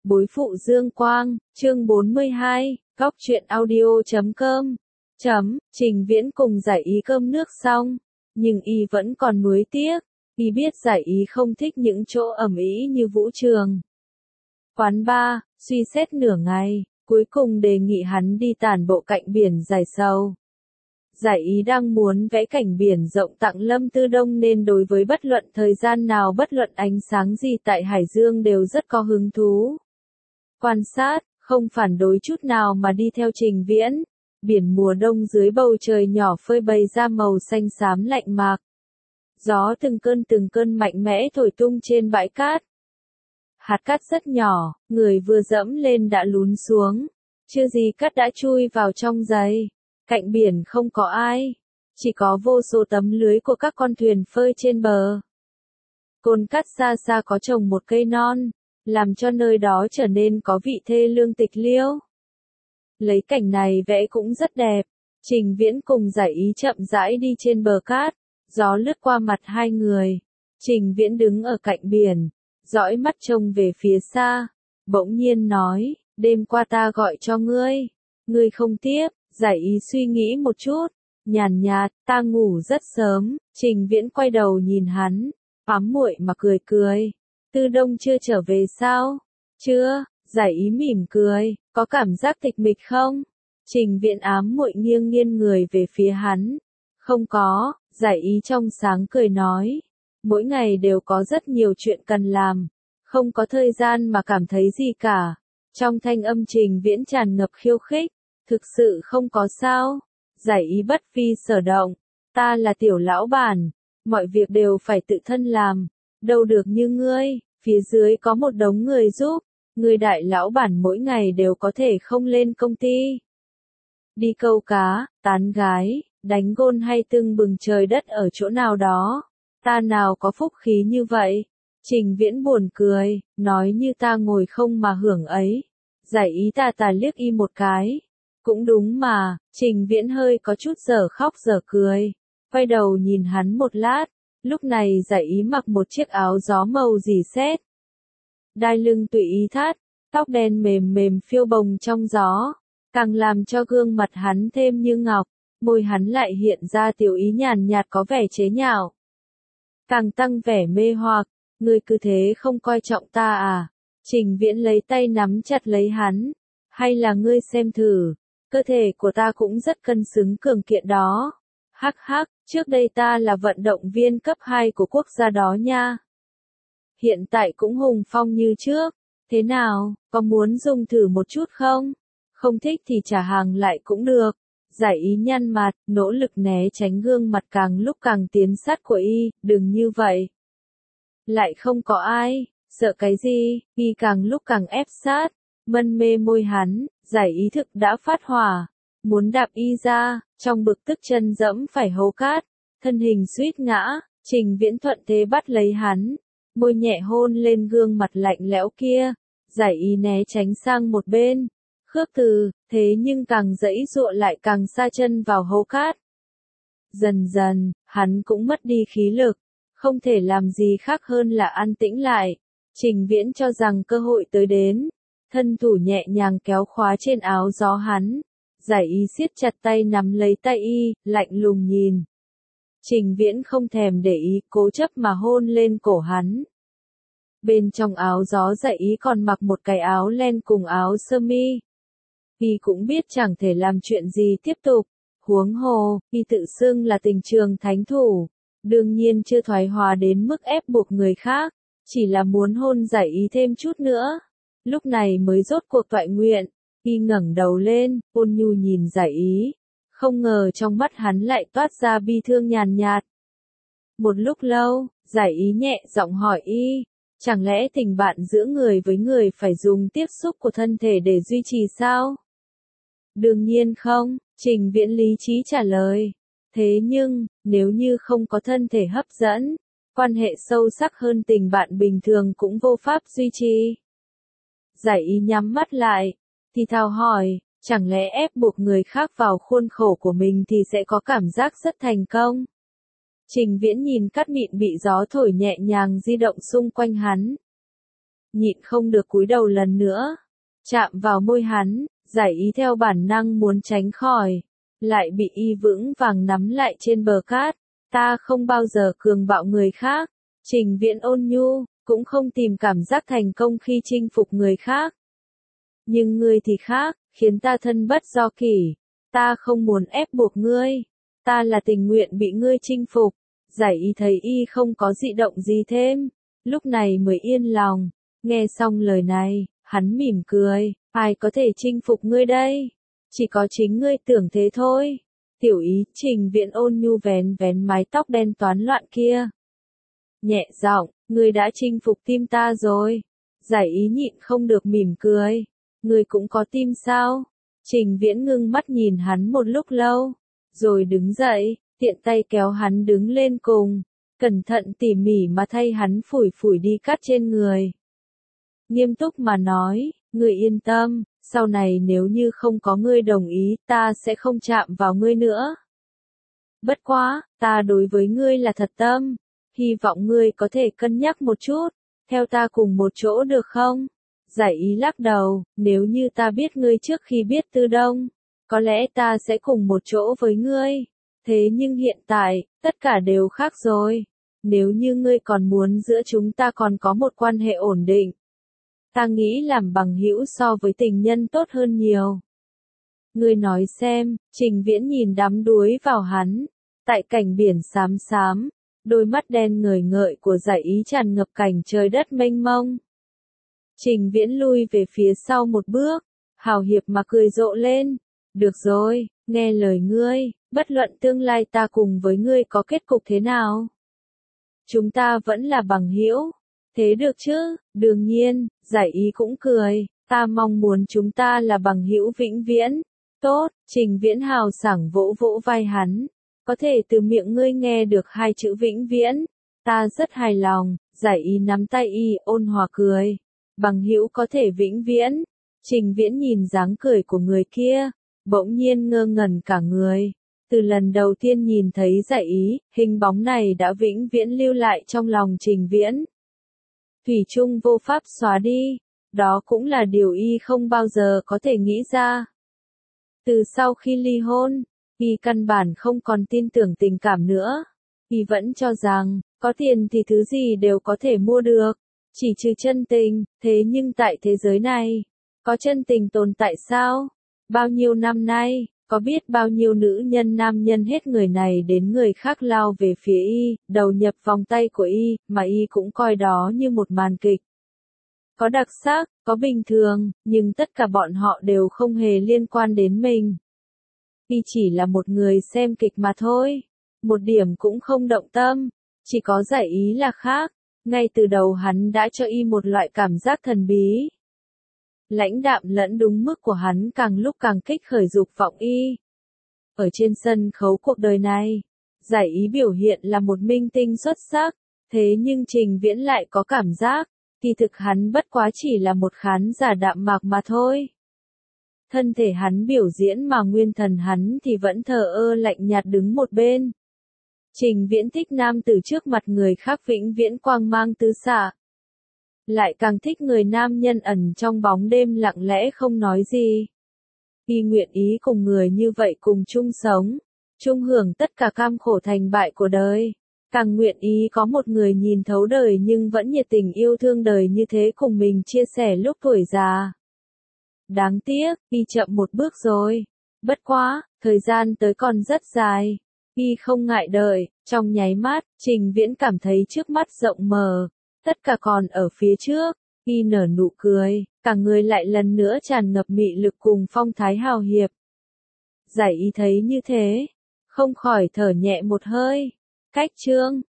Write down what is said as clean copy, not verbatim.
Bối phụ Dương Quang, chương 42, Góc truyện audio.com. Trình Viễn cùng giải ý cơm nước xong, nhưng y vẫn còn nuối tiếc, y biết giải ý không thích những chỗ ầm ĩ như vũ trường, quán bar, suy xét nửa ngày, cuối cùng đề nghị hắn đi tản bộ cạnh biển dài sâu. Giải ý đang muốn vẽ cảnh biển rộng tặng Lâm Tư Đông nên đối với bất luận thời gian nào bất luận ánh sáng gì tại Hải Dương đều rất có hứng thú. Quan sát, không phản đối chút nào mà đi theo Trình Viễn. Biển mùa đông dưới bầu trời nhỏ phơi bày ra màu xanh xám lạnh mạc. Gió từng cơn mạnh mẽ thổi tung trên bãi cát. Hạt cát rất nhỏ, người vừa dẫm lên đã lún xuống. Chưa gì cát đã chui vào trong giày. Cạnh biển không có ai. Chỉ có vô số tấm lưới của các con thuyền phơi trên bờ. Cồn cát xa xa có trồng một cây non, làm cho nơi đó trở nên có vị thê lương tịch liêu. Lấy cảnh này vẽ cũng rất đẹp. Trình Viễn cùng giải ý chậm rãi đi trên bờ cát, gió lướt qua mặt hai người. Trình Viễn đứng ở cạnh biển, dõi mắt trông về phía xa, bỗng nhiên nói, đêm qua ta gọi cho ngươi không tiếp. Giải ý suy nghĩ một chút, nhàn nhạt, ta ngủ rất sớm. Trình Viễn quay đầu nhìn hắn, ám muội mà cười. Tư Đông chưa trở về sao? Chưa. Giải ý mỉm cười, có cảm giác tịch mịch không? Trình Viễn ám muội nghiêng người về phía hắn. Không có. Giải ý trong sáng cười nói. Mỗi ngày đều có rất nhiều chuyện cần làm, không có thời gian mà cảm thấy gì cả. Trong thanh âm Trình Viễn tràn ngập khiêu khích. Thực sự không có sao. Giải ý bất vi sở động. Ta là tiểu lão bản, mọi việc đều phải tự thân làm, đâu được như ngươi, phía dưới có một đống người giúp. Người đại lão bản mỗi ngày đều có thể không lên công ty. Đi câu cá, tán gái, đánh gôn hay tưng bừng trời đất ở chỗ nào đó. Ta nào có phúc khí như vậy. Trình Viễn buồn cười, nói như ta ngồi không mà hưởng ấy. Giải ý tà liếc y một cái. Cũng đúng mà. Trình Viễn hơi có chút dở khóc dở cười. Quay đầu nhìn hắn một lát. Lúc này giải ý mặc một chiếc áo gió màu rỉ sét. Đai lưng tùy ý thắt, tóc đen mềm phiêu bồng trong gió, càng làm cho gương mặt hắn thêm như ngọc, môi hắn lại hiện ra tiểu ý nhàn nhạt có vẻ chế nhạo. Càng tăng vẻ mê hoặc, ngươi cứ thế không coi trọng ta à? Trình Viễn lấy tay nắm chặt lấy hắn, hay là ngươi xem thử, cơ thể của ta cũng rất cân xứng cường kiện đó. Hắc hắc, trước đây ta là vận động viên cấp 2 của quốc gia đó nha. Hiện tại cũng hùng phong như trước. Thế nào, có muốn dùng thử một chút không? Không thích thì trả hàng lại cũng được. Giải ý nhăn mặt, nỗ lực né tránh gương mặt càng lúc càng tiến sát của y, đừng như vậy. Lại không có ai, sợ cái gì, y càng lúc càng ép sát, mân mê môi hắn, giải ý thực đã phát hỏa. Muốn đạp y ra, trong bực tức chân dẫm phải hố cát, thân hình suýt ngã, Trình Viễn thuận thế bắt lấy hắn. Môi nhẹ hôn lên gương mặt lạnh lẽo kia, giải ý né tránh sang một bên. Khước từ, thế nhưng càng giãy giụa lại càng sa chân vào hố cát. Dần dần, hắn cũng mất đi khí lực, không thể làm gì khác hơn là an tĩnh lại. Trình Viễn cho rằng cơ hội tới đến, thân thủ nhẹ nhàng kéo khóa trên áo gió hắn. Giải ý siết chặt tay nắm lấy tay y, lạnh lùng nhìn. Trình Viễn không thèm để ý, cố chấp mà hôn lên cổ hắn. Bên trong áo gió giải ý còn mặc một cái áo len cùng áo sơ mi. Y cũng biết chẳng thể làm chuyện gì tiếp tục. Huống hồ, y tự xưng là tình trường thánh thủ. Đương nhiên chưa thoái hóa đến mức ép buộc người khác. Chỉ là muốn hôn giải ý thêm chút nữa. Lúc này mới rốt cuộc toại nguyện. Y ngẩng đầu lên, ôn nhu nhìn giải ý. Không ngờ trong mắt hắn lại toát ra bi thương nhàn nhạt. Một lúc lâu, giải ý nhẹ giọng hỏi y. Chẳng lẽ tình bạn giữa người với người phải dùng tiếp xúc của thân thể để duy trì sao? Đương nhiên không, Trình Viễn lý trí trả lời. Thế nhưng, nếu như không có thân thể hấp dẫn, quan hệ sâu sắc hơn tình bạn bình thường cũng vô pháp duy trì. Giải ý nhắm mắt lại, thì thào hỏi, chẳng lẽ ép buộc người khác vào khuôn khổ của mình thì sẽ có cảm giác rất thành công? Trình Viễn nhìn cát mịn bị gió thổi nhẹ nhàng di động xung quanh hắn. nhịn không được cúi đầu lần nữa, chạm vào môi hắn, Giải Ý theo bản năng muốn tránh khỏi, lại bị y vững vàng nắm lại trên bờ cát. Ta không bao giờ cường bạo người khác, Trình Viễn ôn nhu, cũng không tìm cảm giác thành công khi chinh phục người khác. Nhưng ngươi thì khác, khiến ta thân bất do kỷ. Ta không muốn ép buộc ngươi, ta là tình nguyện bị ngươi chinh phục. Giải Ý thấy y không có dị động gì thêm, lúc này mới yên lòng. Nghe xong lời này, hắn mỉm cười, ai có thể chinh phục ngươi đây? Chỉ có chính ngươi tưởng thế thôi. Tiểu Ý, Trình Viễn ôn nhu vén vén mái tóc đen toán loạn kia. Nhẹ giọng, ngươi đã chinh phục tim ta rồi. Giải Ý nhịn không được mỉm cười. Ngươi cũng có tim sao? Trình Viễn ngưng mắt nhìn hắn một lúc lâu, rồi đứng dậy, tiện tay kéo hắn đứng lên cùng, cẩn thận tỉ mỉ mà thay hắn phủi phủi đi cát trên người. Nghiêm túc mà nói, ngươi yên tâm, sau này nếu như không có ngươi đồng ý, ta sẽ không chạm vào ngươi nữa. Bất quá, ta đối với ngươi là thật tâm, hy vọng ngươi có thể cân nhắc một chút, theo ta cùng một chỗ được không? Giải Ý lắc đầu, nếu như ta biết ngươi trước khi biết Tư Đông, có lẽ ta sẽ cùng một chỗ với ngươi. Thế nhưng hiện tại, tất cả đều khác rồi. Nếu như ngươi còn muốn giữa chúng ta còn có một quan hệ ổn định, ta nghĩ làm bằng hữu so với tình nhân tốt hơn nhiều. Ngươi nói xem, Trình Viễn nhìn đắm đuối vào hắn, tại cảnh biển xám xám, đôi mắt đen ngời ngợi của Giải Ý tràn ngập cảnh trời đất mênh mông. Trình Viễn lui về phía sau một bước, hào hiệp mà cười rộ lên. Được rồi, nghe lời ngươi, bất luận tương lai ta cùng với ngươi có kết cục thế nào, chúng ta vẫn là bằng hữu. Thế được chứ? Đương nhiên, Giải Ý cũng cười, ta mong muốn chúng ta là bằng hữu vĩnh viễn. Tốt, Trình Viễn hào sảng vỗ vỗ vai hắn, có thể từ miệng ngươi nghe được hai chữ vĩnh viễn, ta rất hài lòng. Giải Ý nắm tay y, ôn hòa cười. Bằng hữu có thể vĩnh viễn. Trình Viễn nhìn dáng cười của người kia, bỗng nhiên ngơ ngẩn cả người. Từ lần đầu tiên nhìn thấy Giải Ý, hình bóng này đã vĩnh viễn lưu lại trong lòng Trình Viễn. Thủy chung vô pháp xóa đi, đó cũng là điều y không bao giờ có thể nghĩ ra. Từ sau khi ly hôn, y căn bản không còn tin tưởng tình cảm nữa. Y vẫn cho rằng, có tiền thì thứ gì đều có thể mua được, chỉ trừ chân tình. Thế nhưng tại thế giới này, có chân tình tồn tại sao? Bao nhiêu năm nay, có biết bao nhiêu nữ nhân nam nhân hết người này đến người khác lao về phía y, đầu nhập vòng tay của y, mà y cũng coi đó như một màn kịch. Có đặc sắc, có bình thường, nhưng tất cả bọn họ đều không hề liên quan đến mình. Y chỉ là một người xem kịch mà thôi, một điểm cũng không động tâm. Chỉ có Giải Ý là khác, ngay từ đầu hắn đã cho y một loại cảm giác thần bí. Lãnh đạm lẫn đúng mức của hắn càng lúc càng kích khởi dục vọng y. Ở trên sân khấu cuộc đời này, Giải Ý biểu hiện là một minh tinh xuất sắc, thế nhưng Trình Viễn lại có cảm giác, kỳ thực hắn bất quá chỉ là một khán giả đạm mạc mà thôi. Thân thể hắn biểu diễn mà nguyên thần hắn thì vẫn thờ ơ lạnh nhạt đứng một bên. Trình Viễn thích nam tử trước mặt người khác vĩnh viễn quang mang tứ xạ. Lại càng thích người nam nhân ẩn trong bóng đêm lặng lẽ không nói gì. Y nguyện ý cùng người như vậy cùng chung sống, chung hưởng tất cả cam khổ thành bại của đời. Càng nguyện ý có một người nhìn thấu đời nhưng vẫn nhiệt tình yêu thương đời như thế cùng mình chia sẻ lúc tuổi già. Đáng tiếc, y chậm một bước rồi. Bất quá, thời gian tới còn rất dài. Y không ngại đợi, trong nháy mắt, Trình Viễn cảm thấy trước mắt rộng mở. Tất cả còn ở phía trước. Y nở nụ cười, cả người lại lần nữa tràn ngập mị lực cùng phong thái hào hiệp. Giải Ý thấy như thế, không khỏi thở nhẹ một hơi. Cách chương